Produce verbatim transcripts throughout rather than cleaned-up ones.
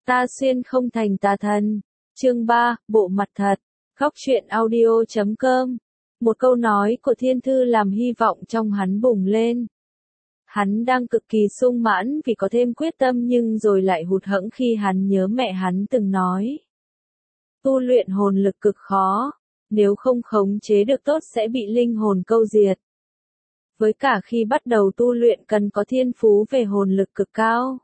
Ta xuyên không thành tà thần. Chương ba, bộ mặt thật. Góc truyện audio chấm com. Một câu nói của Thiên Thư làm hy vọng trong hắn bùng lên. Hắn đang cực kỳ sung mãn vì có thêm quyết tâm nhưng rồi lại hụt hẫng khi hắn nhớ mẹ hắn từng nói. Tu luyện hồn lực cực khó, nếu không khống chế được tốt sẽ bị linh hồn câu diệt. Với cả khi bắt đầu tu luyện cần có thiên phú về hồn lực cực cao.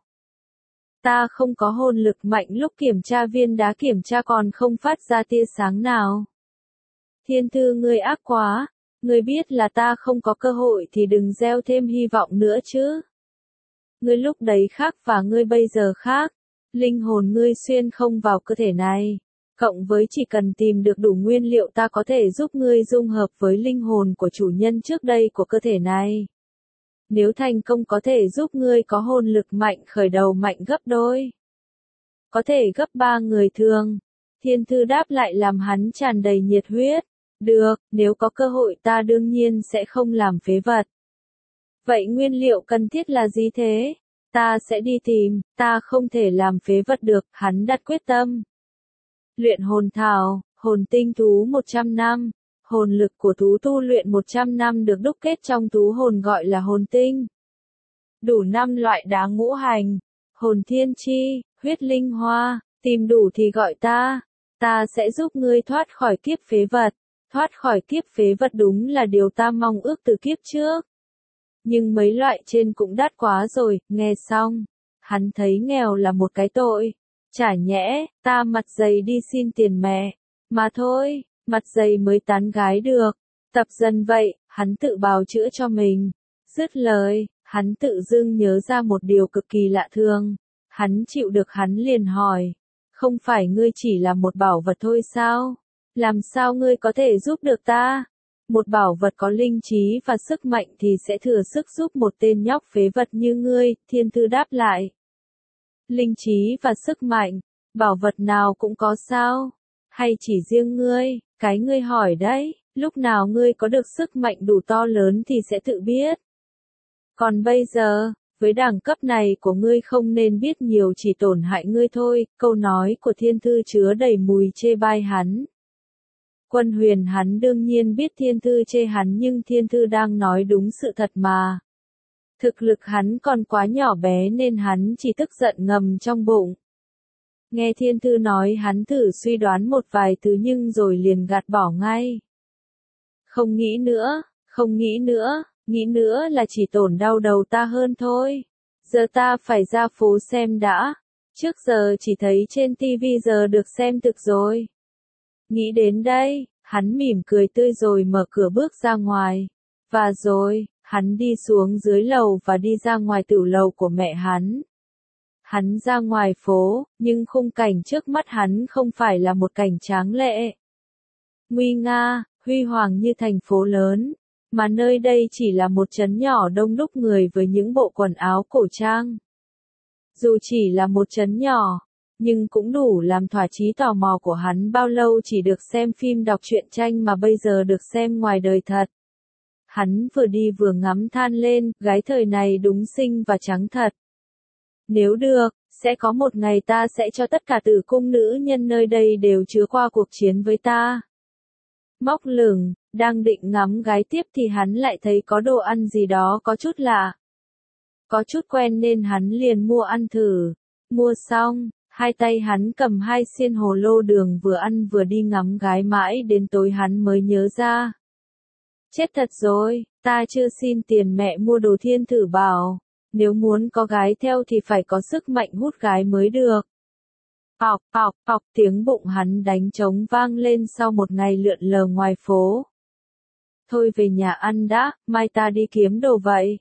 Ta không có hồn lực mạnh lúc kiểm tra viên đá kiểm tra còn không phát ra tia sáng nào. Thiên Thư ngươi ác quá, ngươi biết là ta không có cơ hội thì đừng gieo thêm hy vọng nữa chứ. Ngươi lúc đấy khác và ngươi bây giờ khác, linh hồn ngươi xuyên không vào cơ thể này. Cộng với chỉ cần tìm được đủ nguyên liệu ta có thể giúp ngươi dung hợp với linh hồn của chủ nhân trước đây của cơ thể này. Nếu thành công có thể giúp ngươi có hồn lực mạnh khởi đầu mạnh gấp đôi. Có thể gấp ba người thường. Thiên Thư đáp lại làm hắn tràn đầy nhiệt huyết. Được, nếu có cơ hội ta đương nhiên sẽ không làm phế vật. Vậy nguyên liệu cần thiết là gì thế? Ta sẽ đi tìm, ta không thể làm phế vật được, hắn đặt quyết tâm. Luyện hồn thảo, hồn tinh thú một trăm năm. Hồn lực của thú tu luyện một trăm năm được đúc kết trong thú hồn gọi là hồn tinh. Đủ năm loại đá ngũ hành, hồn thiên chi, huyết linh hoa, tìm đủ thì gọi ta. Ta sẽ giúp ngươi thoát khỏi kiếp phế vật. Thoát khỏi kiếp phế vật đúng là điều ta mong ước từ kiếp trước. Nhưng mấy loại trên cũng đắt quá rồi, nghe xong. Hắn thấy nghèo là một cái tội. Chả nhẽ, ta mặt dày đi xin tiền mẹ. Mà thôi, mặt dày mới tán gái được. Tập dần vậy, hắn tự bào chữa cho mình. Dứt lời, hắn tự dưng nhớ ra một điều cực kỳ lạ thường. Hắn chịu được hắn liền hỏi. Không phải ngươi chỉ là một bảo vật thôi sao? Làm sao ngươi có thể giúp được ta? Một bảo vật có linh trí và sức mạnh thì sẽ thừa sức giúp một tên nhóc phế vật như ngươi, Thiên Thư đáp lại. Linh trí và sức mạnh, bảo vật nào cũng có sao? Hay chỉ riêng ngươi, cái ngươi hỏi đấy, lúc nào ngươi có được sức mạnh đủ to lớn thì sẽ tự biết. Còn bây giờ, với đẳng cấp này của ngươi không nên biết nhiều chỉ tổn hại ngươi thôi, câu nói của Thiên Thư chứa đầy mùi chê bai hắn. Quân Huyền hắn đương nhiên biết Thiên Thư chê hắn nhưng Thiên Thư đang nói đúng sự thật mà. Thực lực hắn còn quá nhỏ bé nên hắn chỉ tức giận ngầm trong bụng. Nghe Thiên Thư nói hắn thử suy đoán một vài thứ nhưng rồi liền gạt bỏ ngay. Không nghĩ nữa, không nghĩ nữa, nghĩ nữa là chỉ tổn đau đầu ta hơn thôi. Giờ ta phải ra phố xem đã. Trước giờ chỉ thấy trên tivi giờ được xem thực rồi. Nghĩ đến đây, hắn mỉm cười tươi rồi mở cửa bước ra ngoài. Và rồi, hắn đi xuống dưới lầu và đi ra ngoài tửu lầu của mẹ hắn. Hắn ra ngoài phố, nhưng khung cảnh trước mắt hắn không phải là một cảnh tráng lệ. Nguy nga, huy hoàng như thành phố lớn, mà nơi đây chỉ là một trấn nhỏ đông đúc người với những bộ quần áo cổ trang. Dù chỉ là một trấn nhỏ, nhưng cũng đủ làm thỏa chí tò mò của hắn bao lâu chỉ được xem phim đọc truyện tranh mà bây giờ được xem ngoài đời thật. Hắn vừa đi vừa ngắm than lên, gái thời này đúng xinh và trắng thật. Nếu được, sẽ có một ngày ta sẽ cho tất cả tử cung nữ nhân nơi đây đều chứa qua cuộc chiến với ta. Móc lửng, đang định ngắm gái tiếp thì hắn lại thấy có đồ ăn gì đó có chút lạ. Có chút quen nên hắn liền mua ăn thử. Mua xong, hai tay hắn cầm hai xiên hồ lô đường vừa ăn vừa đi ngắm gái mãi đến tối hắn mới nhớ ra. Chết thật rồi, ta chưa xin tiền mẹ mua đồ. Thiên Thư bảo, nếu muốn có gái theo thì phải có sức mạnh hút gái mới được. Ọc, ọc, ọc, tiếng bụng hắn đánh trống vang lên sau một ngày lượn lờ ngoài phố. Thôi về nhà ăn đã, mai ta đi kiếm đồ vậy.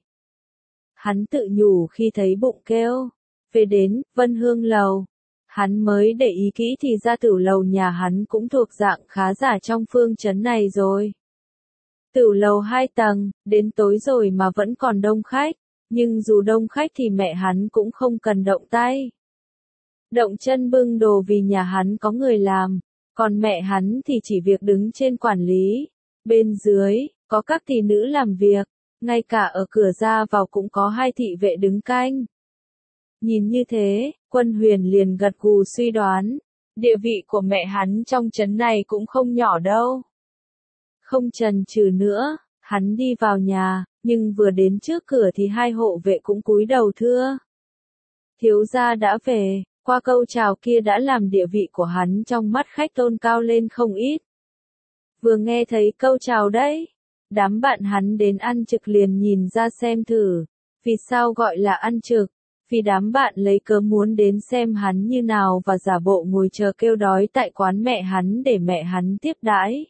Hắn tự nhủ khi thấy bụng kêu. Về đến, Vân Hương lầu. Hắn mới để ý kỹ thì ra tửu lầu nhà hắn cũng thuộc dạng khá giả trong phương trấn này rồi. Tửu lầu hai tầng, đến tối rồi mà vẫn còn đông khách, nhưng dù đông khách thì mẹ hắn cũng không cần động tay. Động chân bưng đồ vì nhà hắn có người làm, còn mẹ hắn thì chỉ việc đứng trên quản lý. Bên dưới, có các thị nữ làm việc, ngay cả ở cửa ra vào cũng có hai thị vệ đứng canh. Nhìn như thế, Quân Huyền liền gật gù suy đoán, địa vị của mẹ hắn trong trấn này cũng không nhỏ đâu. Không chần chừ nữa, hắn đi vào nhà, nhưng vừa đến trước cửa thì hai hộ vệ cũng cúi đầu thưa. Thiếu gia đã về, qua câu chào kia đã làm địa vị của hắn trong mắt khách tôn cao lên không ít. Vừa nghe thấy câu chào đấy, đám bạn hắn đến ăn trực liền nhìn ra xem thử, vì sao gọi là ăn trực, vì đám bạn lấy cớ muốn đến xem hắn như nào và giả bộ ngồi chờ kêu đói tại quán mẹ hắn để mẹ hắn tiếp đãi.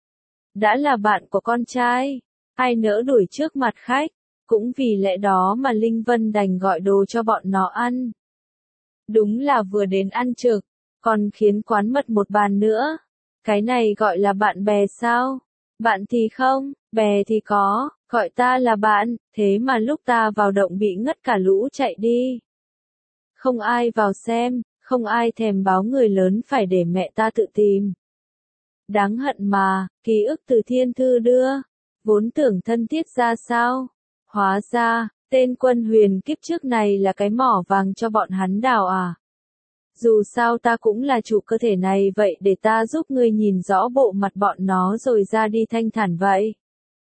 Đã là bạn của con trai, ai nỡ đuổi trước mặt khách, cũng vì lẽ đó mà Linh Vân đành gọi đồ cho bọn nó ăn. Đúng là vừa đến ăn trực, còn khiến quán mật một bàn nữa. Cái này gọi là bạn bè sao? Bạn thì không, bè thì có, gọi ta là bạn, thế mà lúc ta vào động bị ngất cả lũ chạy đi. Không ai vào xem, không ai thèm báo người lớn phải để mẹ ta tự tìm. Đáng hận mà, ký ức từ thiên thư đưa, vốn tưởng thân thiết ra sao. Hóa ra, tên Quân Huyền kiếp trước này là cái mỏ vàng cho bọn hắn đào à. Dù sao ta cũng là chủ cơ thể này vậy để ta giúp ngươi nhìn rõ bộ mặt bọn nó rồi ra đi thanh thản vậy.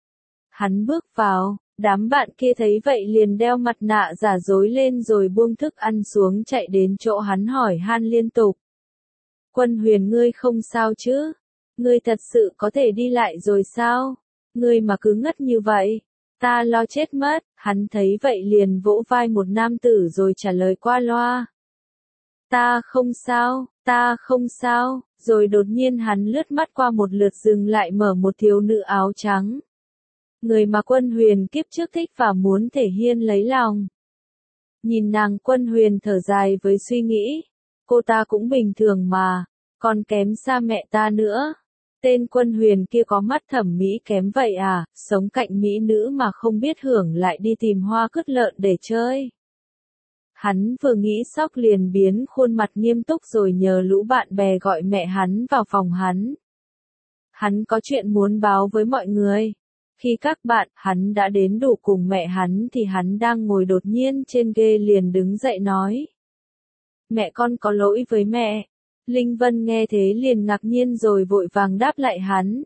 Hắn bước vào, đám bạn kia thấy vậy liền đeo mặt nạ giả dối lên rồi buông thức ăn xuống chạy đến chỗ hắn hỏi han liên tục. Quân Huyền ngươi không sao chứ? Ngươi thật sự có thể đi lại rồi sao? Ngươi mà cứ ngất như vậy, ta lo chết mất. Hắn thấy vậy liền vỗ vai một nam tử rồi trả lời qua loa. Ta không sao, ta không sao, rồi đột nhiên hắn lướt mắt qua một lượt dừng lại mở một thiếu nữ áo trắng. Người mà Quân Huyền kiếp trước thích và muốn thể hiện lấy lòng. Nhìn nàng, Quân Huyền thở dài với suy nghĩ, cô ta cũng bình thường mà, còn kém xa mẹ ta nữa. Tên Quân Huyền kia có mắt thẩm mỹ kém vậy à, sống cạnh mỹ nữ mà không biết hưởng lại đi tìm hoa cứt lợn để chơi. Hắn vừa nghĩ sóc liền biến khuôn mặt nghiêm túc rồi nhờ lũ bạn bè gọi mẹ hắn vào phòng hắn. Hắn có chuyện muốn báo với mọi người. Khi các bạn hắn đã đến đủ cùng mẹ hắn thì hắn đang ngồi đột nhiên trên ghê liền đứng dậy nói. Mẹ con có lỗi với mẹ. Linh Vân nghe thế liền ngạc nhiên rồi vội vàng đáp lại hắn.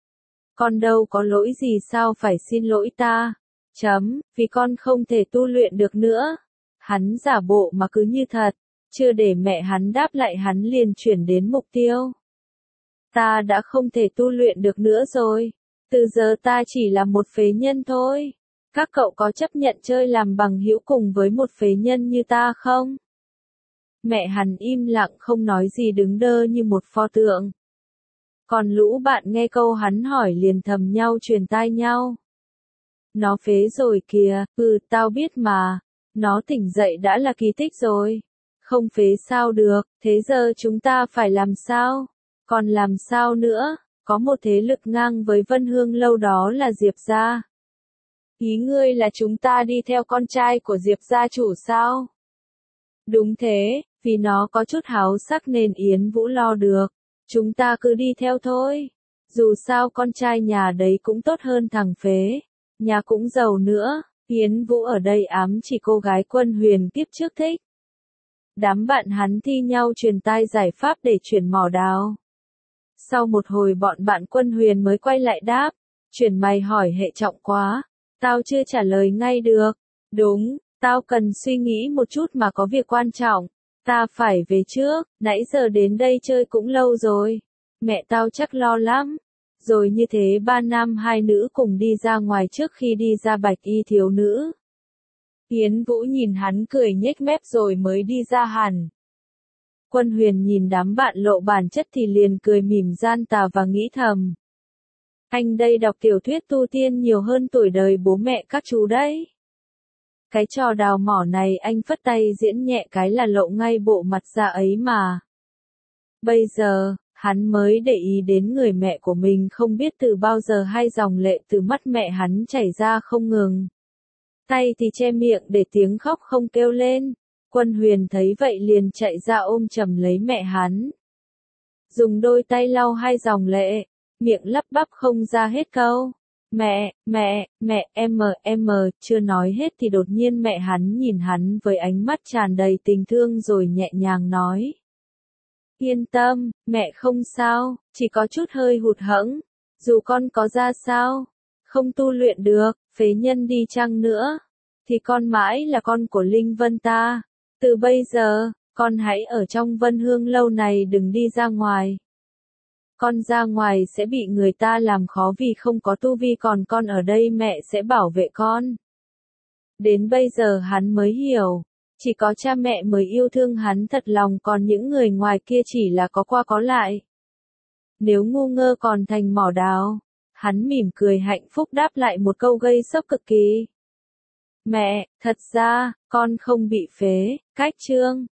Con đâu có lỗi gì sao phải xin lỗi ta. Chấm, vì con không thể tu luyện được nữa. Hắn giả bộ mà cứ như thật, chưa để mẹ hắn đáp lại hắn liền chuyển đến mục tiêu. Ta đã không thể tu luyện được nữa rồi, từ giờ ta chỉ là một phế nhân thôi. Các cậu có chấp nhận chơi làm bằng hữu cùng với một phế nhân như ta không? Mẹ hắn im lặng không nói gì đứng đơ như một pho tượng. Còn lũ bạn nghe câu hắn hỏi liền thầm nhau truyền tai nhau. Nó phế rồi kìa, ừ tao biết mà. Nó tỉnh dậy đã là kỳ tích rồi. Không phế sao được, thế giờ chúng ta phải làm sao? Còn làm sao nữa? Có một thế lực ngang với Vân Hương lâu đó là Diệp gia. Ý ngươi là chúng ta đi theo con trai của Diệp gia chủ sao? Đúng thế, vì nó có chút háo sắc nên Yến Vũ lo được. Chúng ta cứ đi theo thôi. Dù sao con trai nhà đấy cũng tốt hơn thằng phế. Nhà cũng giàu nữa. Yến Vũ ở đây ám chỉ cô gái Quân Huyền kiếp trước thích. Đám bạn hắn thi nhau truyền tai giải pháp để chuyển mỏ đào. Sau một hồi bọn bạn Quân Huyền mới quay lại đáp. Chuyển mày hỏi hệ trọng quá. Tao chưa trả lời ngay được. Đúng, tao cần suy nghĩ một chút mà có việc quan trọng. Ta phải về trước, nãy giờ đến đây chơi cũng lâu rồi. Mẹ tao chắc lo lắm. Rồi như thế ba nam hai nữ cùng đi ra ngoài trước khi đi ra bạch y thiếu nữ. Yến Vũ nhìn hắn cười nhếch mép rồi mới đi ra hẳn. Quân Huyền nhìn đám bạn lộ bản chất thì liền cười mỉm gian tà và nghĩ thầm. Anh đây đọc tiểu thuyết tu tiên nhiều hơn tuổi đời bố mẹ các chú đấy. Cái trò đào mỏ này anh phất tay diễn nhẹ cái là lộ ngay bộ mặt ra ấy mà. Bây giờ, hắn mới để ý đến người mẹ của mình không biết từ bao giờ hai dòng lệ từ mắt mẹ hắn chảy ra không ngừng. Tay thì che miệng để tiếng khóc không kêu lên. Quân Huyền thấy vậy liền chạy ra ôm chầm lấy mẹ hắn. Dùng đôi tay lau hai dòng lệ, miệng lắp bắp không ra hết câu. Mẹ, mẹ, mẹ, em mờ, em mờ, chưa nói hết thì đột nhiên mẹ hắn nhìn hắn với ánh mắt tràn đầy tình thương rồi nhẹ nhàng nói. Yên tâm, mẹ không sao, chỉ có chút hơi hụt hẫng. Dù con có ra sao, không tu luyện được, phế nhân đi chăng nữa, thì con mãi là con của Linh Vân ta. Từ bây giờ, con hãy ở trong Vân Hương lâu này đừng đi ra ngoài. Con ra ngoài sẽ bị người ta làm khó vì không có tu vi, còn con ở đây mẹ sẽ bảo vệ con. Đến bây giờ hắn mới hiểu, chỉ có cha mẹ mới yêu thương hắn thật lòng, còn những người ngoài kia chỉ là có qua có lại. Nếu ngu ngơ còn thành mỏ đào. Hắn mỉm cười hạnh phúc đáp lại một câu gây sốc cực kỳ. Mẹ, thật ra, con không bị phế, cách chương.